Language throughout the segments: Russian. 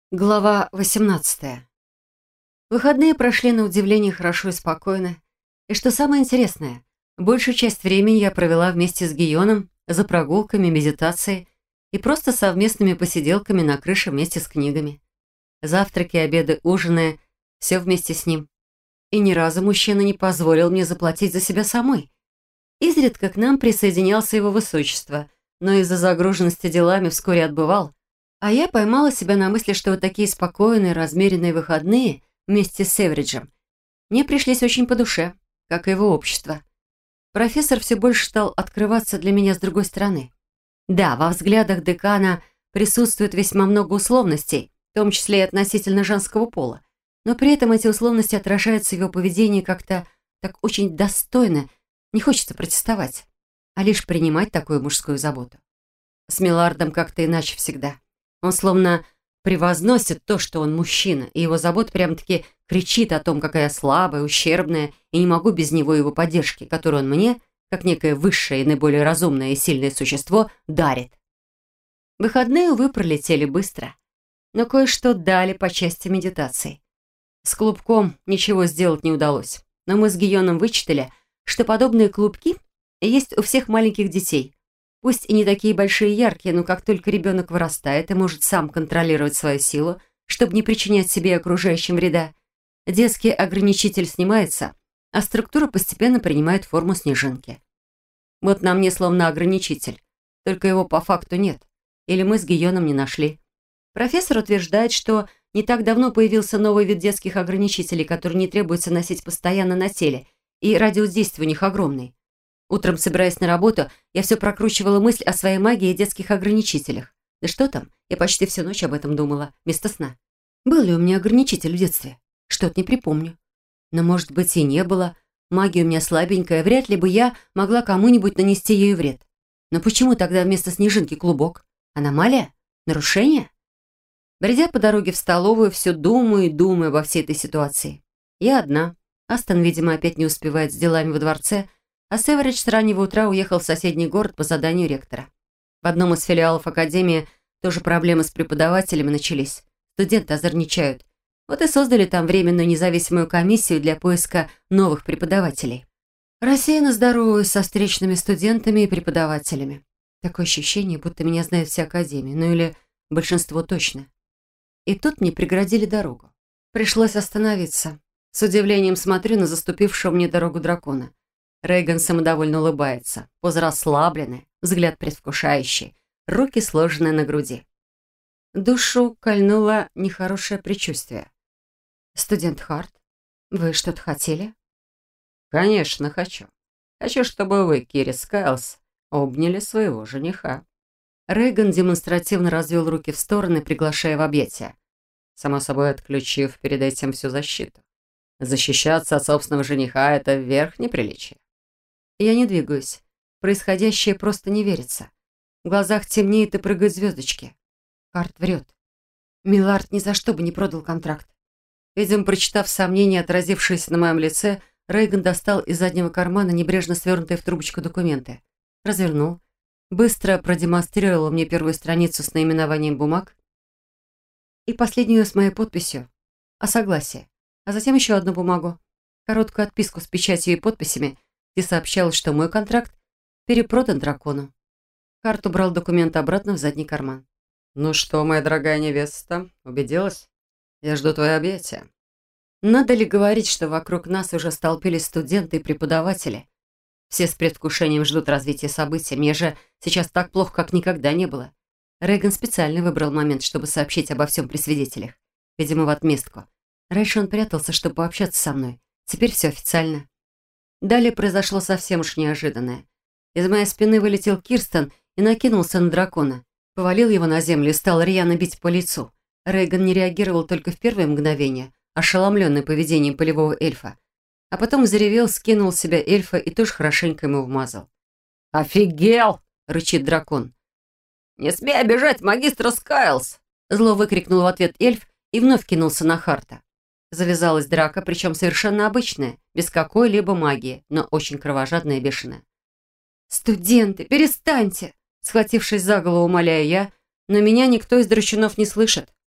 Глава 18. Выходные прошли на удивление хорошо и спокойно. И что самое интересное, большую часть времени я провела вместе с Гийоном за прогулками, медитацией и просто совместными посиделками на крыше вместе с книгами. Завтраки, обеды, ужины– все вместе с ним. И ни разу мужчина не позволил мне заплатить за себя самой. Изредка к нам присоединялся его высочество, но из-за загруженности делами вскоре отбывал. А я поймала себя на мысли, что вот такие спокойные, размеренные выходные вместе с Эвриджем мне пришлись очень по душе, как и его общество. Профессор все больше стал открываться для меня с другой стороны. Да, во взглядах декана присутствует весьма много условностей, в том числе и относительно женского пола, но при этом эти условности отражаются в его поведении как-то так очень достойно, не хочется протестовать, а лишь принимать такую мужскую заботу. С Милардом как-то иначе всегда. Он словно превозносит то, что он мужчина, и его забота прям-таки кричит о том, какая я слабая, ущербная, и не могу без него и его поддержки, которую он мне, как некое высшее и наиболее разумное и сильное существо, дарит. Выходные, увы, пролетели быстро, но кое-что дали по части медитации. С клубком ничего сделать не удалось, но мы с Гийоном вычитали, что подобные клубки есть у всех маленьких детей. Пусть и не такие большие и яркие, но как только ребенок вырастает и может сам контролировать свою силу, чтобы не причинять себе и окружающим вреда, детский ограничитель снимается, а структура постепенно принимает форму снежинки. Вот на мне словно ограничитель, только его по факту нет, или мы с Гийоном не нашли. Профессор утверждает, что не так давно появился новый вид детских ограничителей, который не требуется носить постоянно на теле, и радиус действия у них огромный. Утром, собираясь на работу, я все прокручивала мысль о своей магии и детских ограничителях. Да что там, я почти всю ночь об этом думала, вместо сна. Был ли у меня ограничитель в детстве? Что-то не припомню. Но, может быть, и не было. Магия у меня слабенькая, вряд ли бы я могла кому-нибудь нанести ею вред. Но почему тогда вместо снежинки клубок? Аномалия? Нарушение? Бредя по дороге в столовую, все думаю и думаю обо всей этой ситуации. Я одна. Астон, видимо, опять не успевает с делами во дворце, а Северидж с раннего утра уехал в соседний город по заданию ректора. В одном из филиалов академии тоже проблемы с преподавателями начались. Студенты озорничают. Вот и создали там временную независимую комиссию для поиска новых преподавателей. Рассеянно здороваюсь со встречными студентами и преподавателями. Такое ощущение, будто меня знает вся академия, ну или большинство точно. И тут мне преградили дорогу. Пришлось остановиться. С удивлением смотрю на заступившего мне дорогу дракона. Рейган самодовольно улыбается, поза расслабленная, взгляд предвкушающий, руки сложены на груди. Душу кольнуло нехорошее предчувствие. «Студент Харт, вы что-то хотели?» «Конечно, хочу. Хочу, чтобы вы, Кирис Кайлс, обняли своего жениха». Рейган демонстративно развел руки в стороны, приглашая в объятия. Само собой, отключив перед этим всю защиту. Защищаться от собственного жениха – это верх неприличия. Я не двигаюсь. Происходящее просто не верится. В глазах темнеет и прыгают звездочки. Харт врет. Милард ни за что бы не продал контракт. Видимо, прочитав сомнения, отразившиеся на моем лице, Рейган достал из заднего кармана небрежно свернутые в трубочку документы. Развернул. Быстро продемонстрировал мне первую страницу с наименованием бумаг и последнюю с моей подписью о согласии. А затем еще одну бумагу. Короткую отписку с печатью и подписями, где сообщалось, что мой контракт перепродан дракону. Харт убрал документы обратно в задний карман. «Ну что, моя дорогая невеста, убедилась? Я жду твои объятия». Надо ли говорить, что вокруг нас уже столпились студенты и преподаватели? Все с предвкушением ждут развития событий. Мне же сейчас так плохо, как никогда не было. Рейган специально выбрал момент, чтобы сообщить обо всем при свидетелях. Видимо, в отместку. Раньше он прятался, чтобы пообщаться со мной. Теперь все официально. Далее произошло совсем уж неожиданное. Из моей спины вылетел Кирстен и накинулся на дракона. Повалил его на землю и стал рьяно бить по лицу. Рейган не реагировал только в первое мгновение, ошеломленный поведением полевого эльфа. А потом заревел, скинул с себя эльфа и тоже хорошенько ему вмазал. «Офигел!» — рычит дракон. «Не смей обижать магистра Скайлс!» Зло выкрикнул в ответ эльф и вновь кинулся на Харта. Завязалась драка, причем совершенно обычная, без какой-либо магии, но очень кровожадная и бешеная. «Студенты, перестаньте!» Схватившись за голову, умоляю я, но меня никто из драчунов не слышит.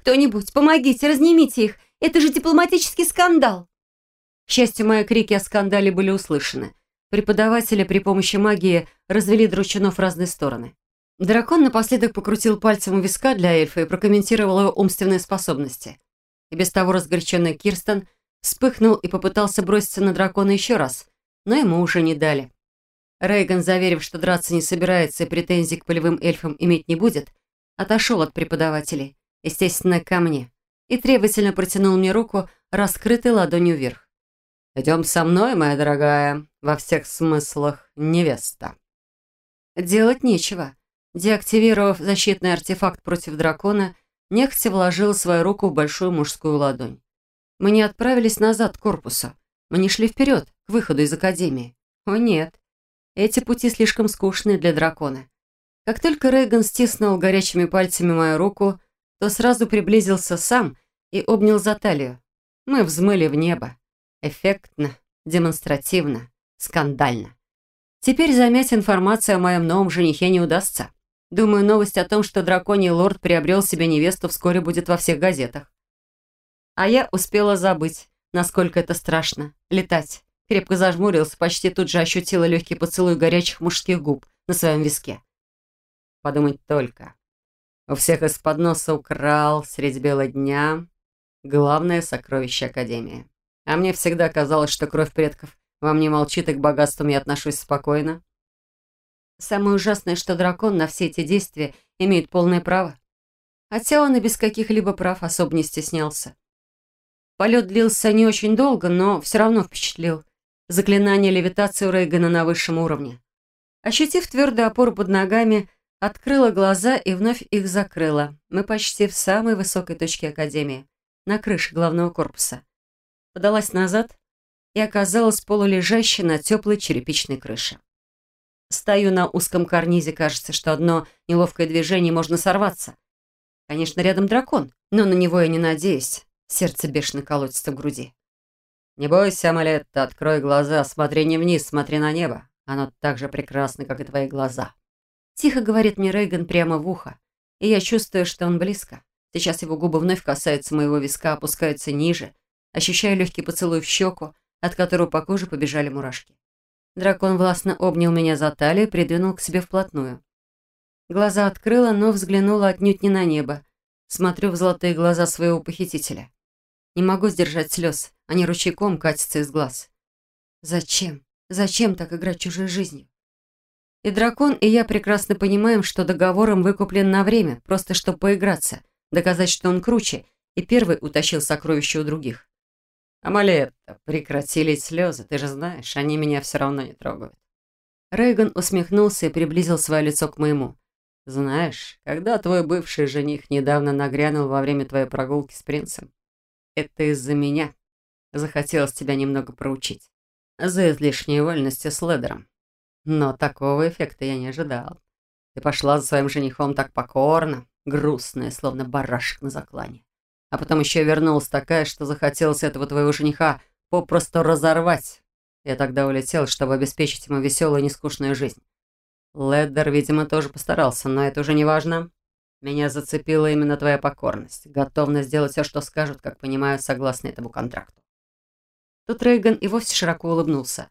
«Кто-нибудь, помогите, разнимите их! Это же дипломатический скандал!» К счастью, мои крики о скандале были услышаны. Преподаватели при помощи магии развели дручунов в разные стороны. Дракон напоследок покрутил пальцем у виска для эльфа и прокомментировал его умственные способности. И без того разгоряченный Кирстен вспыхнул и попытался броситься на дракона еще раз, но ему уже не дали. Рейган, заверив, что драться не собирается и претензий к полевым эльфам иметь не будет, отошел от преподавателей, естественно, ко мне, и требовательно протянул мне руку, раскрытой ладонью вверх. «Идем со мной, моя дорогая, во всех смыслах невеста». Делать нечего. Деактивировав защитный артефакт против дракона, нехотя вложила свою руку в большую мужскую ладонь. Мы не отправились назад к корпусу. Мы не шли вперед, к выходу из академии. О нет, эти пути слишком скучные для дракона. Как только Рейган стиснул горячими пальцами мою руку, то сразу приблизился сам и обнял за талию. Мы взмыли в небо. Эффектно, демонстративно, скандально. Теперь замять информацию о моем новом женихе не удастся. Думаю, новость о том, что драконий лорд приобрел себе невесту, вскоре будет во всех газетах. А я успела забыть, насколько это страшно. Летать. Крепко зажмурился, почти тут же ощутила легкий поцелуй горячих мужских губ на своем виске. Подумать только. У всех из-под носа украл средь бела дня главное сокровище Академии. А мне всегда казалось, что кровь предков во мне молчит, и к богатствам я отношусь спокойно. Самое ужасное, что дракон на все эти действия имеет полное право. Хотя он и без каких-либо прав особо не стеснялся. Полет длился не очень долго, но все равно впечатлил. Заклинание левитации у Рейгана на высшем уровне. Ощутив твердую опору под ногами, открыла глаза и вновь их закрыла. Мы почти в самой высокой точке Академии, на крыше главного корпуса. Подалась назад и оказалась полулежащей на теплой черепичной крыше. Стою на узком карнизе, кажется, что одно неловкое движение можно сорваться. Конечно, рядом дракон, но на него я не надеюсь. Сердце бешено колотится в груди. «Не бойся, Амалетта, открой глаза, смотри не вниз, смотри на небо. Оно так же прекрасно, как и твои глаза». Тихо говорит мне Рейган прямо в ухо, и я чувствую, что он близко. Сейчас его губы вновь касаются моего виска, опускаются ниже, ощущаю легкий поцелуй в щеку, от которого по коже побежали мурашки. Дракон властно обнял меня за талию и придвинул к себе вплотную. Глаза открыла, но взглянула отнюдь не на небо. Смотрю в золотые глаза своего похитителя. Не могу сдержать слез, они ручейком катятся из глаз. Зачем? Зачем так играть чужой жизнью? И дракон, и я прекрасно понимаем, что договором выкуплен на время, просто чтобы поиграться, доказать, что он круче, и первый утащил сокровища у других. «Амалетта, прекратили слезы, ты же знаешь, они меня все равно не трогают». Рейган усмехнулся и приблизил свое лицо к моему. «Знаешь, когда твой бывший жених недавно нагрянул во время твоей прогулки с принцем, это из-за меня. Захотелось тебя немного проучить. За излишней вольности с Ледером. Но такого эффекта я не ожидал. Ты пошла за своим женихом так покорно, грустная, словно барашек на заклане. А потом еще вернулась такая, что захотелось этого твоего жениха попросту разорвать. Я тогда улетел, чтобы обеспечить ему веселую и нескучную жизнь. Леддер, видимо, тоже постарался, но это уже не важно. Меня зацепила именно твоя покорность, готовность сделать все, что скажут, как понимаю, согласно этому контракту». Тут Рейган и вовсе широко улыбнулся.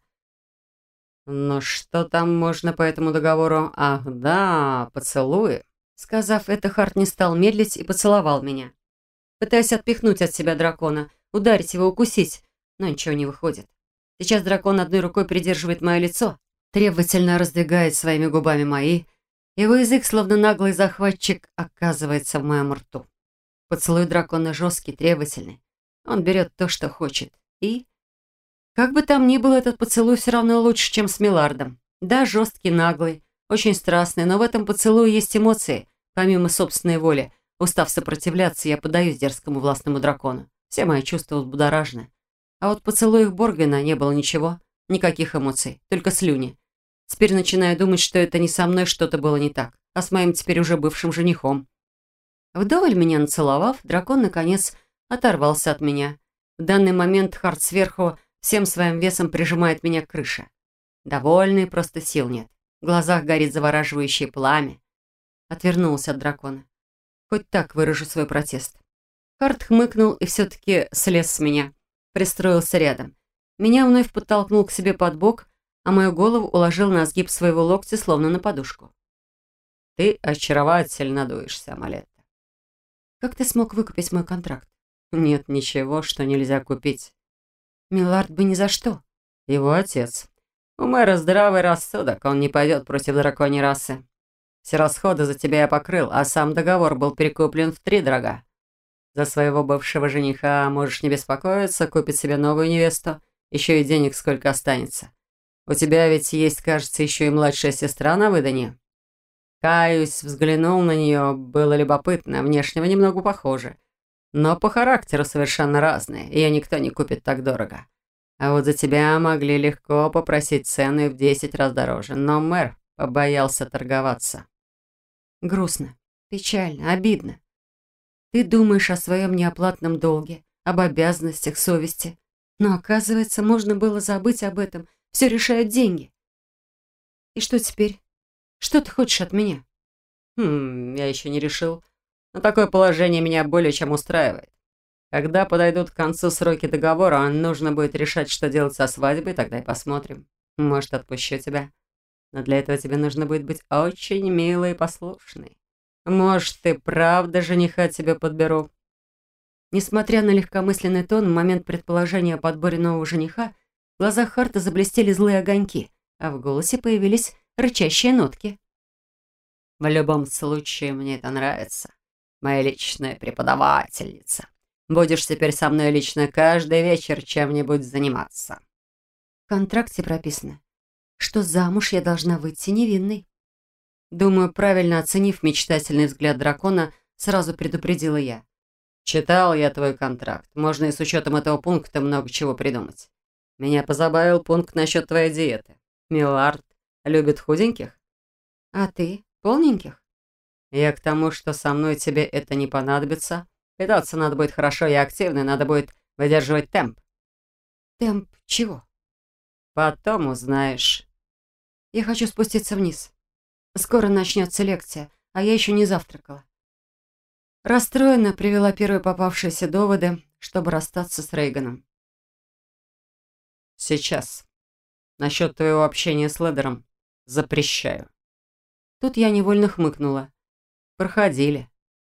«Ну что там можно по этому договору? Ах, да, поцелуи». Сказав это, Харт не стал медлить и поцеловал меня. Пытаюсь отпихнуть от себя дракона, ударить его, укусить, но ничего не выходит. Сейчас дракон одной рукой придерживает мое лицо, требовательно раздвигает своими губами мои. Его язык, словно наглый захватчик, оказывается в моем рту. Поцелуй дракона жесткий, требовательный. Он берет то, что хочет. И... как бы там ни было, этот поцелуй все равно лучше, чем с Милардом. Да, жесткий, наглый, очень страстный, но в этом поцелуе есть эмоции, помимо собственной воли. Устав сопротивляться, я поддаюсь дерзкому властному дракону. Все мои чувства взбудоражены. А вот в поцелуях Боргвина не было ничего, никаких эмоций, только слюни. Теперь начинаю думать, что это не со мной что-то было не так, а с моим теперь уже бывшим женихом. Вдоволь меня нацеловав, дракон, наконец, оторвался от меня. В данный момент Харт сверху всем своим весом прижимает меня к крыше. Довольный, просто сил нет. В глазах горит завораживающее пламя. Отвернулся от дракона. Хоть так выражу свой протест. Харт хмыкнул и все-таки слез с меня. Пристроился рядом. Меня вновь подтолкнул к себе под бок, а мою голову уложил на сгиб своего локтя, словно на подушку. «Ты очаровательно дуешься, Амалетта». «Как ты смог выкупить мой контракт?» «Нет ничего, что нельзя купить». «Миллард бы ни за что». «Его отец. У мэра здравый рассудок, он не пойдет против драконьей расы. Все расходы за тебя я покрыл, а сам договор был перекуплен втридорога. За своего бывшего жениха можешь не беспокоиться, купит себе новую невесту, еще и денег сколько останется. У тебя ведь есть, кажется, еще и младшая сестра на выданье». Каюсь, взглянул на нее, было любопытно, внешнего немного похоже. Но по характеру совершенно разные, ее никто не купит так дорого. А вот за тебя могли легко попросить цену и в 10 раз дороже, но мэр побоялся торговаться. Грустно, печально, обидно. Ты думаешь о своем неоплатном долге, об обязанностях, совести. Но, оказывается, можно было забыть об этом. Все решают деньги. И что теперь? Что ты хочешь от меня? Я еще не решил. Но такое положение меня более чем устраивает. Когда подойдут к концу сроки договора, нужно будет решать, что делать со свадьбой, тогда и посмотрим. Может, отпущу тебя. Но для этого тебе нужно будет быть очень милой и послушной. Может, ты правда жениха тебе подберу. Несмотря на легкомысленный тон, в момент предположения о подборе нового жениха, в глазах Харта заблестели злые огоньки, а в голосе появились рычащие нотки. В любом случае, мне это нравится. Моя личная преподавательница. Будешь теперь со мной лично каждый вечер чем-нибудь заниматься. В контракте прописано, что замуж я должна выйти невинной. Думаю, правильно оценив мечтательный взгляд дракона, сразу предупредила я. Читал я твой контракт. Можно и с учетом этого пункта много чего придумать. Меня позабавил пункт насчет твоей диеты. Миллард любит худеньких? А ты? Полненьких? Я к тому, что со мной тебе это не понадобится. Питаться надо будет хорошо и активно, надо будет выдерживать темп. Темп чего? Потом узнаешь. Я хочу спуститься вниз. Скоро начнется лекция, а я еще не завтракала. Расстроенно привела первые попавшиеся доводы, чтобы расстаться с Рейганом. Сейчас. Насчет твоего общения с Ледером запрещаю. Тут я невольно хмыкнула. Проходили.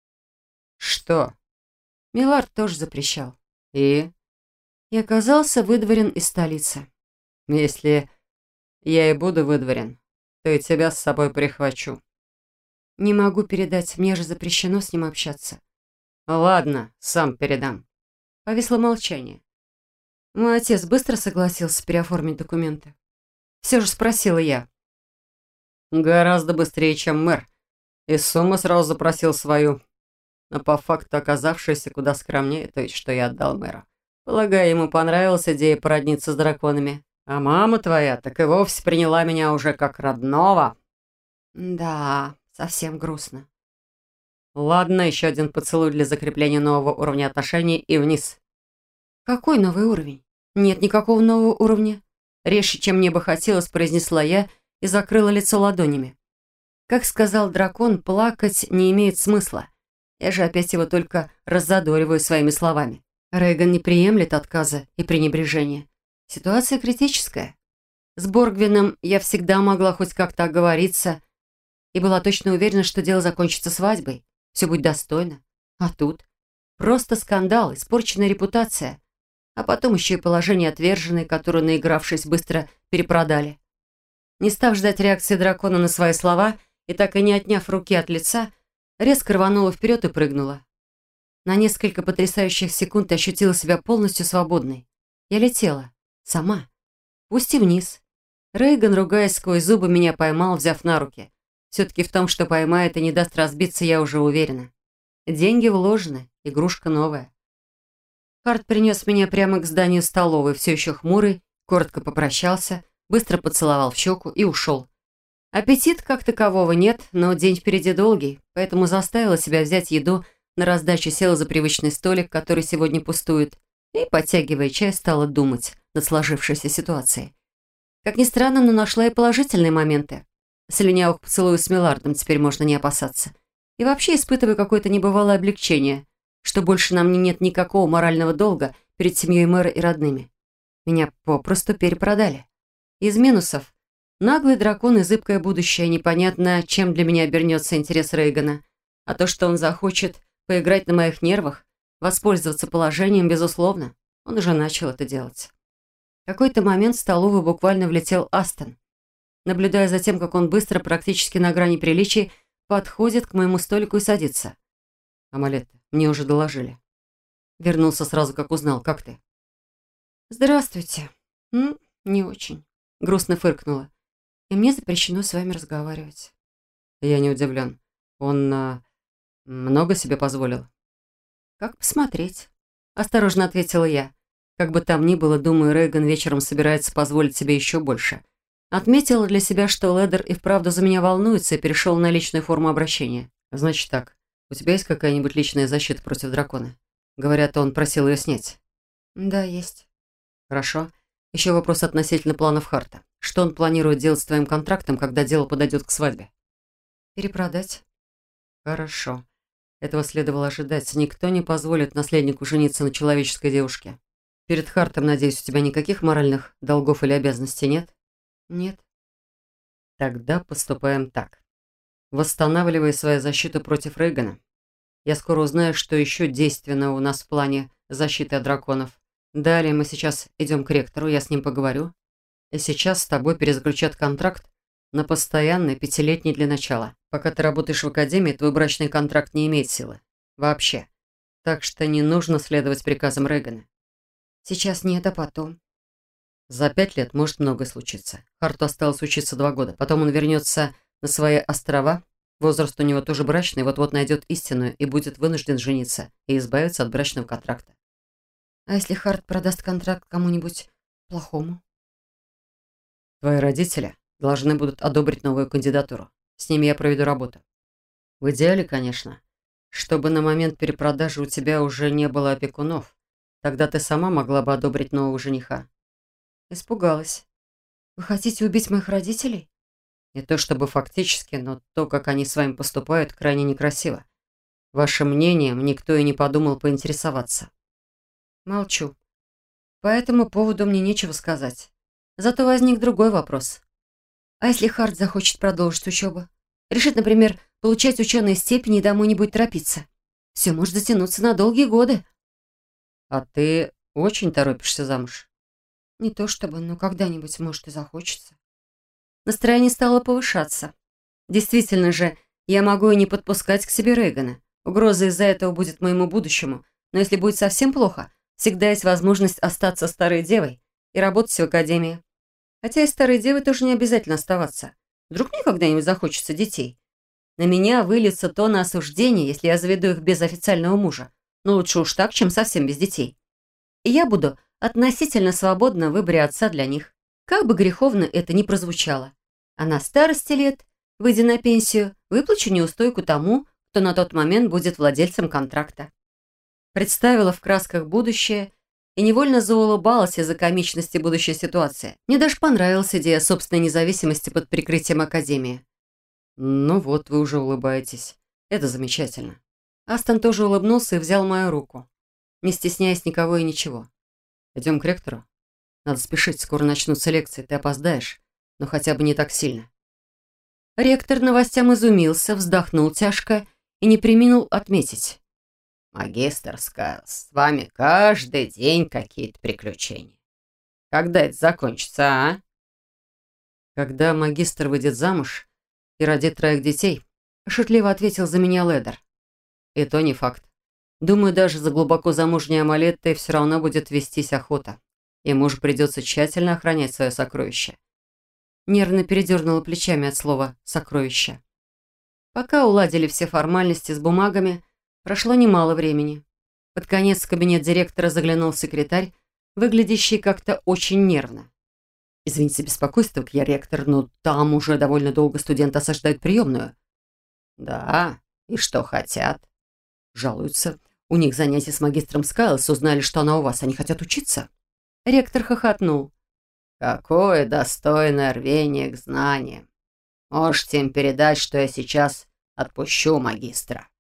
Что? Миллард тоже запрещал. И оказался выдворен из столицы. Если я и буду выдворен, то и тебя с собой прихвачу. Не могу передать, мне же запрещено с ним общаться. Ладно, сам передам. Повисло молчание. Мой отец быстро согласился переоформить документы. Все же спросила я. Гораздо быстрее, чем мэр. И сумму сразу запросил свою. Но по факту оказавшаяся куда скромнее той, что я отдал мэру. Полагаю, ему понравилась идея породниться с драконами. А мама твоя так и вовсе приняла меня уже как родного. Да, совсем грустно. Ладно, еще один поцелуй для закрепления нового уровня отношений и вниз. Какой новый уровень? Нет никакого нового уровня. Резче, чем мне бы хотелось, произнесла я и закрыла лицо ладонями. Как сказал дракон, плакать не имеет смысла. Я же опять его только раззадориваю своими словами. Рейган не приемлет отказа и пренебрежения. Ситуация критическая. С Боргвином я всегда могла хоть как-то оговориться и была точно уверена, что дело закончится свадьбой. Все будет достойно. А тут просто скандал, испорченная репутация. А потом еще и положение отверженной, которую, наигравшись, быстро перепродали. Не став ждать реакции дракона на свои слова и так и не отняв руки от лица, резко рванула вперед и прыгнула. На несколько потрясающих секунд ощутила себя полностью свободной. Я летела. Сама. Пусть и вниз. Рейган, ругаясь сквозь зубы, меня поймал, взяв на руки. Все-таки в том, что поймает и не даст разбиться, я уже уверена. Деньги вложены, игрушка новая. Харт принес меня прямо к зданию столовой, все еще хмурый, коротко попрощался, быстро поцеловал в щеку и ушел. Аппетит как такового нет, но день впереди долгий, поэтому заставила себя взять еду, на раздачу села за привычный столик, который сегодня пустует, и, подтягивая чай, стала думать над сложившейся ситуацией. Как ни странно, но нашла и положительные моменты. Слюнявых поцелуев с Миллардом теперь можно не опасаться. И вообще испытываю какое-то небывалое облегчение. что больше на мне нет никакого морального долга перед семьей мэра и родными. Меня попросту перепродали. Из минусов — наглый дракон и зыбкое будущее, непонятно, чем для меня обернется интерес Рейгана. А то, что он захочет поиграть на моих нервах, воспользоваться положением, безусловно, он уже начал это делать. В какой-то момент в столовую буквально влетел Астон. Наблюдая за тем, как он быстро, практически на грани приличий, подходит к моему столику и садится. «Амалетта, мне уже доложили». Вернулся сразу, как узнал. «Как ты?» «Здравствуйте. Не очень». Грустно фыркнула. «И мне запрещено с вами разговаривать». Я не удивлен. Он много себе позволил? «Как посмотреть?» Осторожно ответила я. Как бы там ни было, думаю, Рейган вечером собирается позволить себе еще больше. Отметила для себя, что Ледер и вправду за меня волнуется и перешел на личную форму обращения. Значит так, у тебя есть какая-нибудь личная защита против дракона? Говорят, он просил ее снять. Да, есть. Хорошо. Еще вопрос относительно планов Харта. Что он планирует делать с твоим контрактом, когда дело подойдет к свадьбе? Перепродать. Хорошо. Этого следовало ожидать. Никто не позволит наследнику жениться на человеческой девушке. Перед Хартом, надеюсь, у тебя никаких моральных долгов или обязанностей нет? Нет. Тогда поступаем так. Восстанавливай свою защиту против Рейгана. Я скоро узнаю, что еще действенно у нас в плане защиты от драконов. Далее мы сейчас идем к ректору, я с ним поговорю. И сейчас с тобой перезаключат контракт на постоянный 5-летний для начала. Пока ты работаешь в академии, твой брачный контракт не имеет силы. Вообще. Так что не нужно следовать приказам Рейгана. Сейчас нет, а потом. За 5 лет может многое случиться. Харту осталось учиться 2 года. Потом он вернется на свои острова. Возраст у него тоже брачный, вот-вот найдет истинную и будет вынужден жениться и избавиться от брачного контракта. А если Харт продаст контракт кому-нибудь плохому? Твои родители должны будут одобрить новую кандидатуру. С ними я проведу работу. В идеале, конечно, чтобы на момент перепродажи у тебя уже не было опекунов. Тогда ты сама могла бы одобрить нового жениха. Испугалась. Вы хотите убить моих родителей? Не то чтобы фактически, но то, как они с вами поступают, крайне некрасиво. Вашим мнением никто и не подумал поинтересоваться. Молчу. По этому поводу мне нечего сказать. Зато возник другой вопрос. А если Харт захочет продолжить учебу? Решит, например, получать ученые степени и домой не будет торопиться? Все может затянуться на долгие годы. А ты очень торопишься замуж? Не то чтобы, но когда-нибудь, может, и захочется. Настроение стало повышаться. Действительно же, я могу и не подпускать к себе Рейгана. Угроза из-за этого будет моему будущему. Но если будет совсем плохо, всегда есть возможность остаться старой девой и работать в академии. Хотя и старой девой тоже не обязательно оставаться. Вдруг мне когда-нибудь захочется детей. На меня выльется тонна осуждения, если я заведу их без официального мужа. Но лучше уж так, чем совсем без детей. И я буду относительно свободна в выборе отца для них. Как бы греховно это ни прозвучало. А на старости лет, выйдя на пенсию, выплачу неустойку тому, кто на тот момент будет владельцем контракта. Представила в красках будущее и невольно заулыбалась из-за комичности будущей ситуации. Мне даже понравилась идея собственной независимости под прикрытием академии. Ну вот, вы уже улыбаетесь. Это замечательно. Астон тоже улыбнулся и взял мою руку, не стесняясь никого и ничего. Идем к ректору. Надо спешить, скоро начнутся лекции, ты опоздаешь, но хотя бы не так сильно. Ректор новостям изумился, вздохнул тяжко и не преминул отметить. «Магистр Скайлс, с вами каждый день какие-то приключения. Когда это закончится, а?» Когда магистр выйдет замуж и родит 3 детей, шутливо ответил за меня Ледер. И то не факт. Думаю, даже за глубоко замужней Амалеттой все равно будет вестись охота. И мужу придется тщательно охранять свое сокровище. Нервно передернула плечами от слова «сокровище». Пока уладили все формальности с бумагами, прошло немало времени. Под конец в кабинет директора заглянул секретарь, выглядящий как-то очень нервно. «Извините за беспокойство, я ректор, но там уже довольно долго студенты осаждают приемную». «Да, и что хотят?» «Жалуются. У них занятия с магистром Скайлс, узнали, что она у вас, они хотят учиться». Ректор хохотнул. «Какое достойное рвение к знаниям. Можете им передать, что я сейчас отпущу магистра».